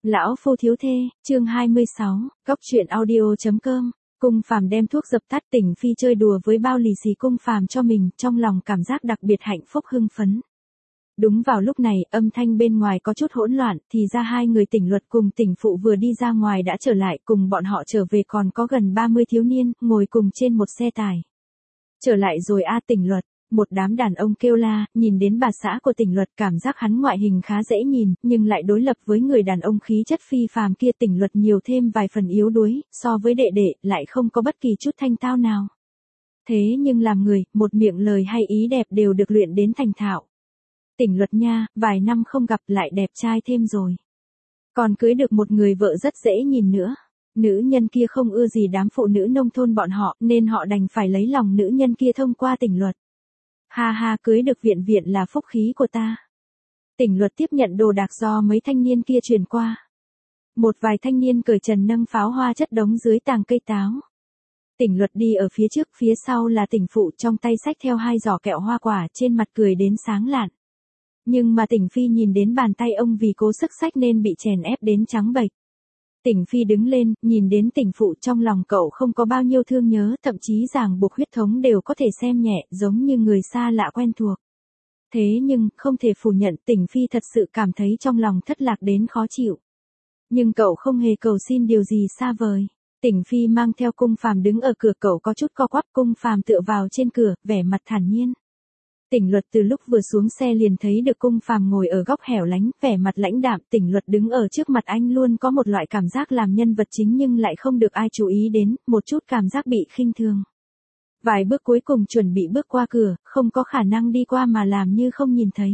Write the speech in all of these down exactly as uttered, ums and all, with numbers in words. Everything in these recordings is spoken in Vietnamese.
Lão phu thiếu thê, chương hai mươi sáu, góc truyện audio.com. Cung Phàm đem thuốc dập tắt, Tỉnh Phi chơi đùa với bao lì xì Cung Phàm cho mình, trong lòng cảm giác đặc biệt hạnh phúc hưng phấn. Đúng vào lúc này, âm thanh bên ngoài có chút hỗn loạn, thì ra hai người Tỉnh Luật cùng Tỉnh Phụ vừa đi ra ngoài đã trở lại, cùng bọn họ trở về còn có gần ba mươi thiếu niên, ngồi cùng trên một xe tải. Trở lại rồi a Tỉnh Luật. Một đám đàn ông kêu la, nhìn đến bà xã của Tỉnh Luật, cảm giác hắn ngoại hình khá dễ nhìn, nhưng lại đối lập với người đàn ông khí chất phi phàm kia, Tỉnh Luật nhiều thêm vài phần yếu đuối, so với đệ đệ, lại không có bất kỳ chút thanh tao nào. Thế nhưng làm người, một miệng lời hay ý đẹp đều được luyện đến thành thạo. Tỉnh Luật nha, vài năm không gặp lại đẹp trai thêm rồi. Còn cưới được một người vợ rất dễ nhìn nữa. Nữ nhân kia không ưa gì đám phụ nữ nông thôn bọn họ, nên họ đành phải lấy lòng nữ nhân kia thông qua Tỉnh Luật. Ha ha, cưới được Viện Viện là phúc khí của ta. Tỉnh Luật tiếp nhận đồ đạc do mấy thanh niên kia truyền qua. Một vài thanh niên cởi trần nâng pháo hoa chất đống dưới tàng cây táo. Tỉnh Luật đi ở phía trước, phía sau là Tỉnh Phụ, trong tay xách theo hai giỏ kẹo hoa quả, trên mặt cười đến sáng lạn. Nhưng mà Tỉnh Phi nhìn đến bàn tay ông vì cố sức xách nên bị chèn ép đến trắng bệch. Tỉnh Phi đứng lên, nhìn đến Tỉnh Phụ, trong lòng cậu không có bao nhiêu thương nhớ, thậm chí ràng buộc huyết thống đều có thể xem nhẹ, giống như người xa lạ quen thuộc. Thế nhưng, không thể phủ nhận, Tỉnh Phi thật sự cảm thấy trong lòng thất lạc đến khó chịu. Nhưng cậu không hề cầu xin điều gì xa vời. Tỉnh Phi mang theo Cung Phàm đứng ở cửa, cậu có chút co quắp, Cung Phàm tựa vào trên cửa, vẻ mặt thản nhiên. Tỉnh Luật từ lúc vừa xuống xe liền thấy được Cung Phàm ngồi ở góc hẻo lánh, vẻ mặt lãnh đạm. Tỉnh Luật đứng ở trước mặt anh luôn có một loại cảm giác làm nhân vật chính nhưng lại không được ai chú ý đến, một chút cảm giác bị khinh thường. Vài bước cuối cùng chuẩn bị bước qua cửa, không có khả năng đi qua mà làm như không nhìn thấy.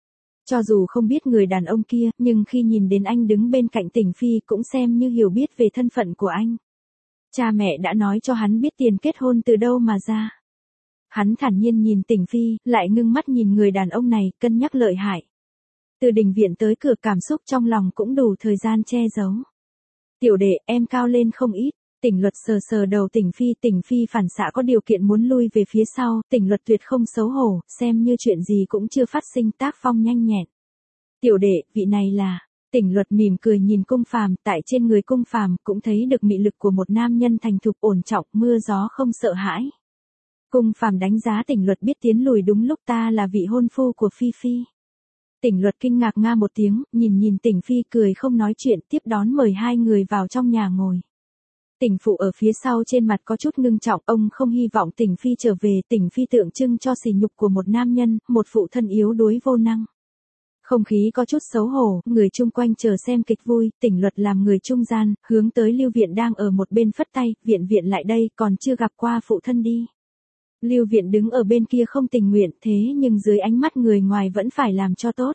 Cho dù không biết người đàn ông kia, nhưng khi nhìn đến anh đứng bên cạnh Tỉnh Phi cũng xem như hiểu biết về thân phận của anh. Cha mẹ đã nói cho hắn biết tiền kết hôn từ đâu mà ra. Hắn thản nhiên nhìn Tỉnh Phi, lại ngưng mắt nhìn người đàn ông này, cân nhắc lợi hại. Từ đình viện tới cửa, cảm xúc trong lòng cũng đủ thời gian che giấu. Tiểu đệ, em cao lên không ít. Tỉnh Luật sờ sờ đầu Tỉnh Phi, Tỉnh Phi phản xạ có điều kiện muốn lui về phía sau, Tỉnh Luật tuyệt không xấu hổ, xem như chuyện gì cũng chưa phát sinh, tác phong nhanh nhẹn. Tiểu đệ, vị này là... Tỉnh Luật mỉm cười nhìn Cung Phàm, tại trên người Cung Phàm cũng thấy được mị lực của một nam nhân thành thục ổn trọng, mưa gió không sợ hãi. Cung Phàm đánh giá Tỉnh Luật biết tiến lùi đúng lúc, ta là vị hôn phu của Phi Phi. Tỉnh Luật kinh ngạc nga một tiếng, nhìn nhìn Tỉnh Phi cười không nói chuyện, tiếp đón mời hai người vào trong nhà ngồi. Tỉnh Phụ ở phía sau trên mặt có chút ngưng trọng, ông không hy vọng Tỉnh Phi trở về, Tỉnh Phi tượng trưng cho sỉ nhục của một nam nhân, một phụ thân yếu đuối vô năng. Không khí có chút xấu hổ, người chung quanh chờ xem kịch vui, Tỉnh Luật làm người trung gian, hướng tới Lưu Viện đang ở một bên phất tay, Viện Viện lại đây, còn chưa gặp qua phụ thân đi. Lưu Viện đứng ở bên kia không tình nguyện, thế nhưng dưới ánh mắt người ngoài vẫn phải làm cho tốt.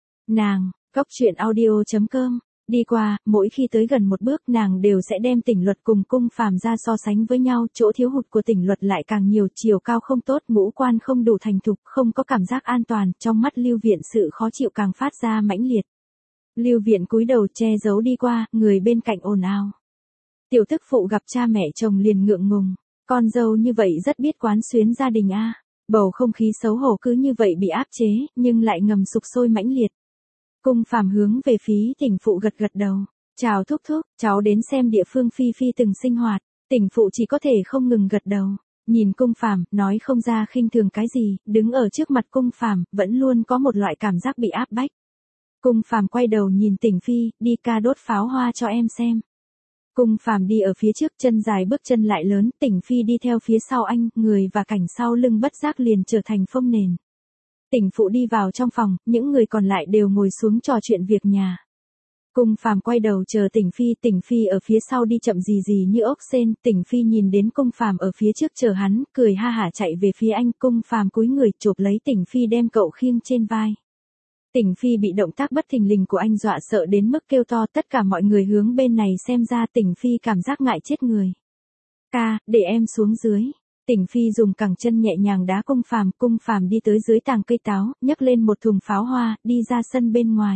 Nàng, góc truyện audio.com, đi qua, mỗi khi tới gần một bước nàng đều sẽ đem Tỉnh Luật cùng Cung Phàm ra so sánh với nhau, chỗ thiếu hụt của Tỉnh Luật lại càng nhiều, chiều cao không tốt, ngũ quan không đủ thành thục, không có cảm giác an toàn, trong mắt Lưu Viện sự khó chịu càng phát ra mãnh liệt. Lưu Viện cúi đầu che giấu đi qua, người bên cạnh ồn ào. Tiểu tức phụ gặp cha mẹ chồng liền ngượng ngùng. Con dâu như vậy rất biết quán xuyến gia đình a. Bầu không khí xấu hổ cứ như vậy bị áp chế, nhưng lại ngầm sục sôi mãnh liệt. Cung Phàm hướng về phía Tỉnh Phụ gật gật đầu. Chào thúc thúc, cháu đến xem địa phương Phi Phi từng sinh hoạt. Tỉnh Phụ chỉ có thể không ngừng gật đầu. Nhìn Cung Phàm, nói không ra khinh thường cái gì, đứng ở trước mặt Cung Phàm, vẫn luôn có một loại cảm giác bị áp bách. Cung Phàm quay đầu nhìn Tỉnh Phi, đi ca đốt pháo hoa cho em xem. Cung Phàm đi ở phía trước, chân dài bước chân lại lớn, Tỉnh Phi đi theo phía sau anh, người và cảnh sau lưng bất giác liền trở thành phông nền. Tỉnh Phụ đi vào trong phòng, những người còn lại đều ngồi xuống trò chuyện việc nhà. Cung Phàm quay đầu chờ Tỉnh Phi, Tỉnh Phi ở phía sau đi chậm gì gì như ốc sên, Tỉnh Phi nhìn đến Cung Phàm ở phía trước chờ hắn, cười ha hả chạy về phía anh, Cung Phàm cúi người chộp lấy Tỉnh Phi đem cậu khiêng trên vai. Tỉnh Phi bị động tác bất thình lình của anh dọa sợ đến mức kêu to, tất cả mọi người hướng bên này xem ra, Tỉnh Phi cảm giác ngại chết người. Ca, để em xuống dưới. Tỉnh Phi dùng cẳng chân nhẹ nhàng đá Cung Phàm, Cung Phàm đi tới dưới tàng cây táo, nhấc lên một thùng pháo hoa, đi ra sân bên ngoài.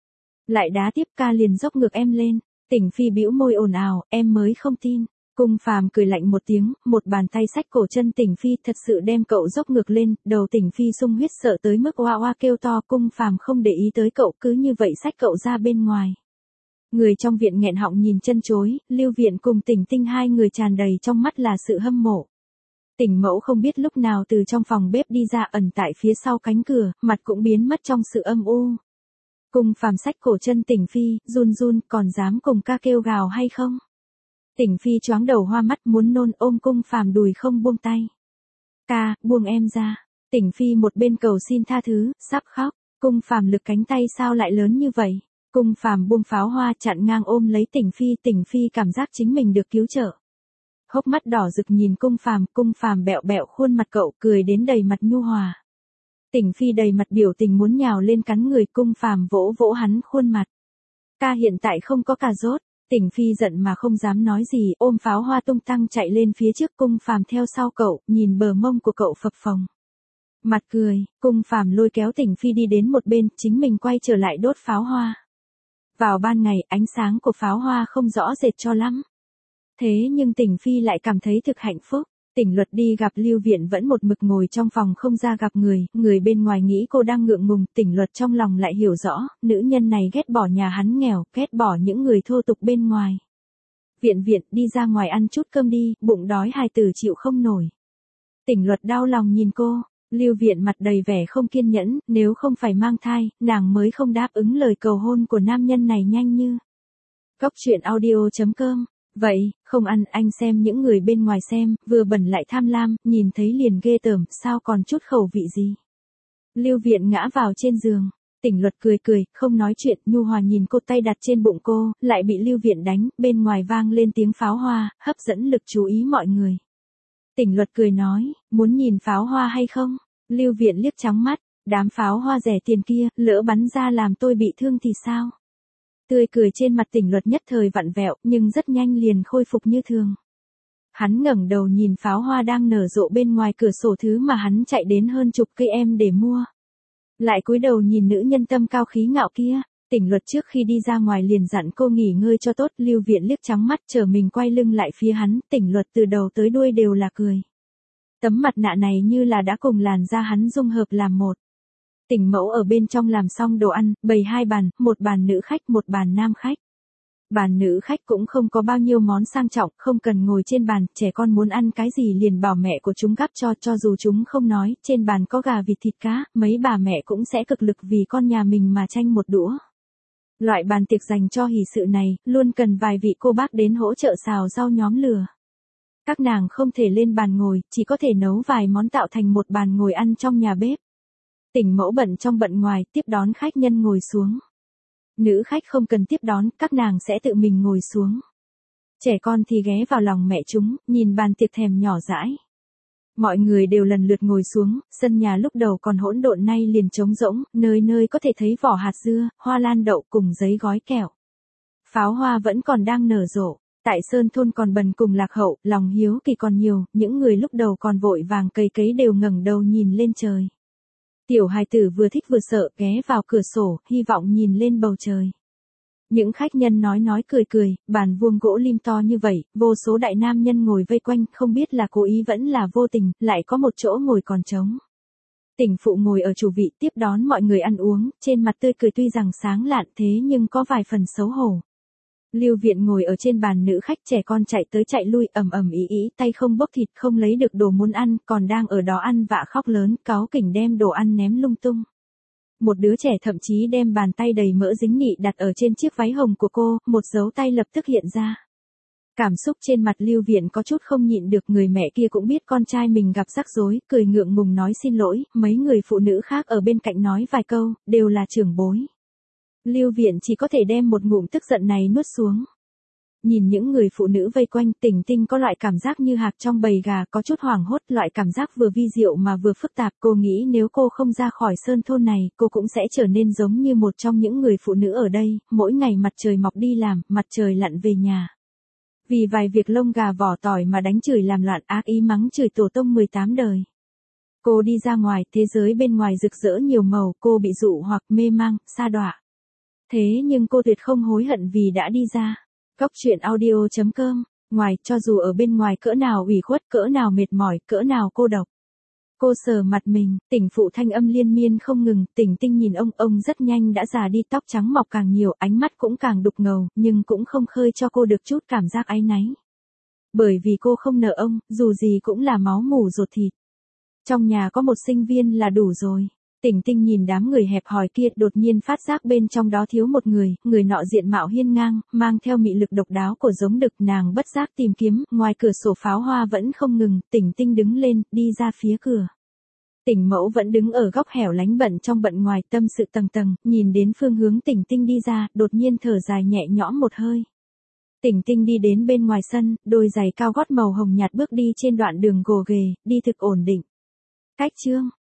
Lại đá tiếp, ca liền dốc ngược em lên. Tỉnh Phi bĩu môi ồn ào, em mới không tin. Cung Phàm cười lạnh một tiếng, một bàn tay xách cổ chân Tỉnh Phi thật sự đem cậu dốc ngược lên, đầu Tỉnh Phi sung huyết sợ tới mức oa oa kêu to, Cung Phàm không để ý tới cậu, cứ như vậy xách cậu ra bên ngoài. Người trong viện nghẹn họng nhìn chân chối, Lưu Viện cùng Tỉnh Tinh hai người tràn đầy trong mắt là sự hâm mộ. Tỉnh Mẫu không biết lúc nào từ trong phòng bếp đi ra ẩn tại phía sau cánh cửa, mặt cũng biến mất trong sự âm u. Cung Phàm xách cổ chân Tỉnh Phi, run run, còn dám cùng ca kêu gào hay không? Tỉnh Phi choáng đầu hoa mắt muốn nôn ôm Cung Phàm đùi không buông tay. Ca, buông em ra. Tỉnh Phi một bên cầu xin tha thứ, sắp khóc. Cung Phàm lực cánh tay sao lại lớn như vậy? Cung Phàm buông pháo hoa chặn ngang ôm lấy Tỉnh Phi, Tỉnh Phi cảm giác chính mình được cứu trợ. Hốc mắt đỏ rực nhìn Cung Phàm, Cung Phàm bẹo bẹo khuôn mặt cậu cười đến đầy mặt nhu hòa. Tỉnh Phi đầy mặt biểu tình muốn nhào lên cắn người, Cung Phàm vỗ vỗ hắn khuôn mặt. Ca hiện tại không có cà rốt. Tỉnh Phi giận mà không dám nói gì, ôm pháo hoa tung tăng chạy lên phía trước, Cung Phàm theo sau cậu, nhìn bờ mông của cậu phập phồng. Mặt cười, Cung Phàm lôi kéo Tỉnh Phi đi đến một bên, chính mình quay trở lại đốt pháo hoa. Vào ban ngày, ánh sáng của pháo hoa không rõ rệt cho lắm. Thế nhưng Tỉnh Phi lại cảm thấy thực hạnh phúc. Tỉnh Luật đi gặp Lưu Viện vẫn một mực ngồi trong phòng không ra gặp người, người bên ngoài nghĩ cô đang ngượng ngùng, Tỉnh Luật trong lòng lại hiểu rõ, nữ nhân này ghét bỏ nhà hắn nghèo, ghét bỏ những người thô tục bên ngoài. Viện Viện đi ra ngoài ăn chút cơm đi, bụng đói hài tử chịu không nổi. Tỉnh Luật đau lòng nhìn cô, Lưu Viện mặt đầy vẻ không kiên nhẫn, nếu không phải mang thai, nàng mới không đáp ứng lời cầu hôn của nam nhân này nhanh như. Góc truyện audio chấm com. Vậy, không ăn anh xem những người bên ngoài xem, vừa bẩn lại tham lam, nhìn thấy liền ghê tởm, sao còn chút khẩu vị gì. Lưu Viện ngã vào trên giường, Tỉnh Luật cười cười, không nói chuyện, nhu hòa nhìn cô, tay đặt trên bụng cô, lại bị Lưu Viện đánh, bên ngoài vang lên tiếng pháo hoa, hấp dẫn lực chú ý mọi người. Tỉnh Luật cười nói, muốn nhìn pháo hoa hay không? Lưu Viện liếc trắng mắt, đám pháo hoa rẻ tiền kia, lỡ bắn ra làm tôi bị thương thì sao? Tươi cười trên mặt Tỉnh Luật nhất thời vặn vẹo, nhưng rất nhanh liền khôi phục như thường. Hắn ngẩng đầu nhìn pháo hoa đang nở rộ bên ngoài cửa sổ thứ mà hắn chạy đến hơn chục cây em để mua. Lại cúi đầu nhìn nữ nhân tâm cao khí ngạo kia, Tỉnh Luật trước khi đi ra ngoài liền dặn cô nghỉ ngơi cho tốt, Lưu Viện liếc trắng mắt chờ mình quay lưng lại phía hắn, Tỉnh Luật từ đầu tới đuôi đều là cười. Tấm mặt nạ này như là đã cùng làn da hắn dung hợp làm một. Tỉnh Mẫu ở bên trong làm xong đồ ăn, bày hai bàn, một bàn nữ khách, một bàn nam khách. Bàn nữ khách cũng không có bao nhiêu món sang trọng, không cần ngồi trên bàn, trẻ con muốn ăn cái gì liền bảo mẹ của chúng gắp cho, cho dù chúng không nói, trên bàn có gà vịt thịt cá, mấy bà mẹ cũng sẽ cực lực vì con nhà mình mà tranh một đũa. Loại bàn tiệc dành cho hỷ sự này, luôn cần vài vị cô bác đến hỗ trợ xào rau nhóm lửa. Các nàng không thể lên bàn ngồi, chỉ có thể nấu vài món tạo thành một bàn ngồi ăn trong nhà bếp. Tỉnh Mẫu bận trong bận ngoài, tiếp đón khách nhân ngồi xuống. Nữ khách không cần tiếp đón, các nàng sẽ tự mình ngồi xuống. Trẻ con thì ghé vào lòng mẹ chúng, nhìn bàn tiệc thèm nhỏ dãi. Mọi người đều lần lượt ngồi xuống, sân nhà lúc đầu còn hỗn độn nay liền trống rỗng, nơi nơi có thể thấy vỏ hạt dưa, hoa lan đậu cùng giấy gói kẹo. Pháo hoa vẫn còn đang nở rộ. Tại Sơn thôn còn bần cùng lạc hậu, lòng hiếu kỳ còn nhiều, những người lúc đầu còn vội vàng cày cấy đều ngẩng đầu nhìn lên trời. Tiểu hài tử vừa thích vừa sợ, ghé vào cửa sổ, hy vọng nhìn lên bầu trời. Những khách nhân nói nói cười cười, bàn vuông gỗ lim to như vậy, vô số đại nam nhân ngồi vây quanh, không biết là cố ý vẫn là vô tình, lại có một chỗ ngồi còn trống. Tỉnh phụ ngồi ở chủ vị tiếp đón mọi người ăn uống, trên mặt tươi cười tuy rằng sáng lạn thế nhưng có vài phần xấu hổ. Lưu Viện ngồi ở trên bàn nữ khách, trẻ con chạy tới chạy lui ầm ầm ý ý, tay không bốc thịt, không lấy được đồ muốn ăn, còn đang ở đó ăn vạ khóc lớn, cáu kỉnh đem đồ ăn ném lung tung. Một đứa trẻ thậm chí đem bàn tay đầy mỡ dính nị đặt ở trên chiếc váy hồng của cô, một dấu tay lập tức hiện ra. Cảm xúc trên mặt Lưu Viện có chút không nhịn được, người mẹ kia cũng biết con trai mình gặp rắc rối, cười ngượng ngùng nói xin lỗi, mấy người phụ nữ khác ở bên cạnh nói vài câu, đều là trưởng bối. Lưu Viện chỉ có thể đem một ngụm tức giận này nuốt xuống. Nhìn những người phụ nữ vây quanh, Tỉnh Tinh có loại cảm giác như hạc trong bầy gà, có chút hoảng hốt, loại cảm giác vừa vi diệu mà vừa phức tạp. Cô nghĩ nếu cô không ra khỏi sơn thôn này, cô cũng sẽ trở nên giống như một trong những người phụ nữ ở đây, mỗi ngày mặt trời mọc đi làm, mặt trời lặn về nhà. Vì vài việc lông gà vỏ tỏi mà đánh chửi làm loạn, ác ý mắng chửi tổ tông mười tám đời. Cô đi ra ngoài, thế giới bên ngoài rực rỡ nhiều màu, cô bị dụ hoặc mê mang, sa đọa. Thế nhưng cô tuyệt không hối hận vì đã đi ra. Góc truyện audio chấm com, ngoài, cho dù ở bên ngoài cỡ nào ủy khuất, cỡ nào mệt mỏi, cỡ nào cô độc. Cô sờ mặt mình, Tỉnh phụ thanh âm liên miên không ngừng, Tỉnh Tinh nhìn ông, ông rất nhanh đã già đi, tóc trắng mọc càng nhiều, ánh mắt cũng càng đục ngầu, nhưng cũng không khơi cho cô được chút cảm giác áy náy. Bởi vì cô không nợ ông, dù gì cũng là máu mủ ruột thịt. Trong nhà có một sinh viên là đủ rồi. Tỉnh Tinh nhìn đám người hẹp hòi kia, đột nhiên phát giác bên trong đó thiếu một người, người nọ diện mạo hiên ngang, mang theo mị lực độc đáo của giống đực, nàng bất giác tìm kiếm, ngoài cửa sổ pháo hoa vẫn không ngừng, Tỉnh Tinh đứng lên, đi ra phía cửa. Tỉnh Mẫu vẫn đứng ở góc hẻo lánh bận trong bận ngoài, tâm sự tầng tầng, nhìn đến phương hướng Tỉnh Tinh đi ra, đột nhiên thở dài nhẹ nhõm một hơi. Tỉnh Tinh đi đến bên ngoài sân, đôi giày cao gót màu hồng nhạt bước đi trên đoạn đường gồ ghề, đi thực ổn định. Cách chương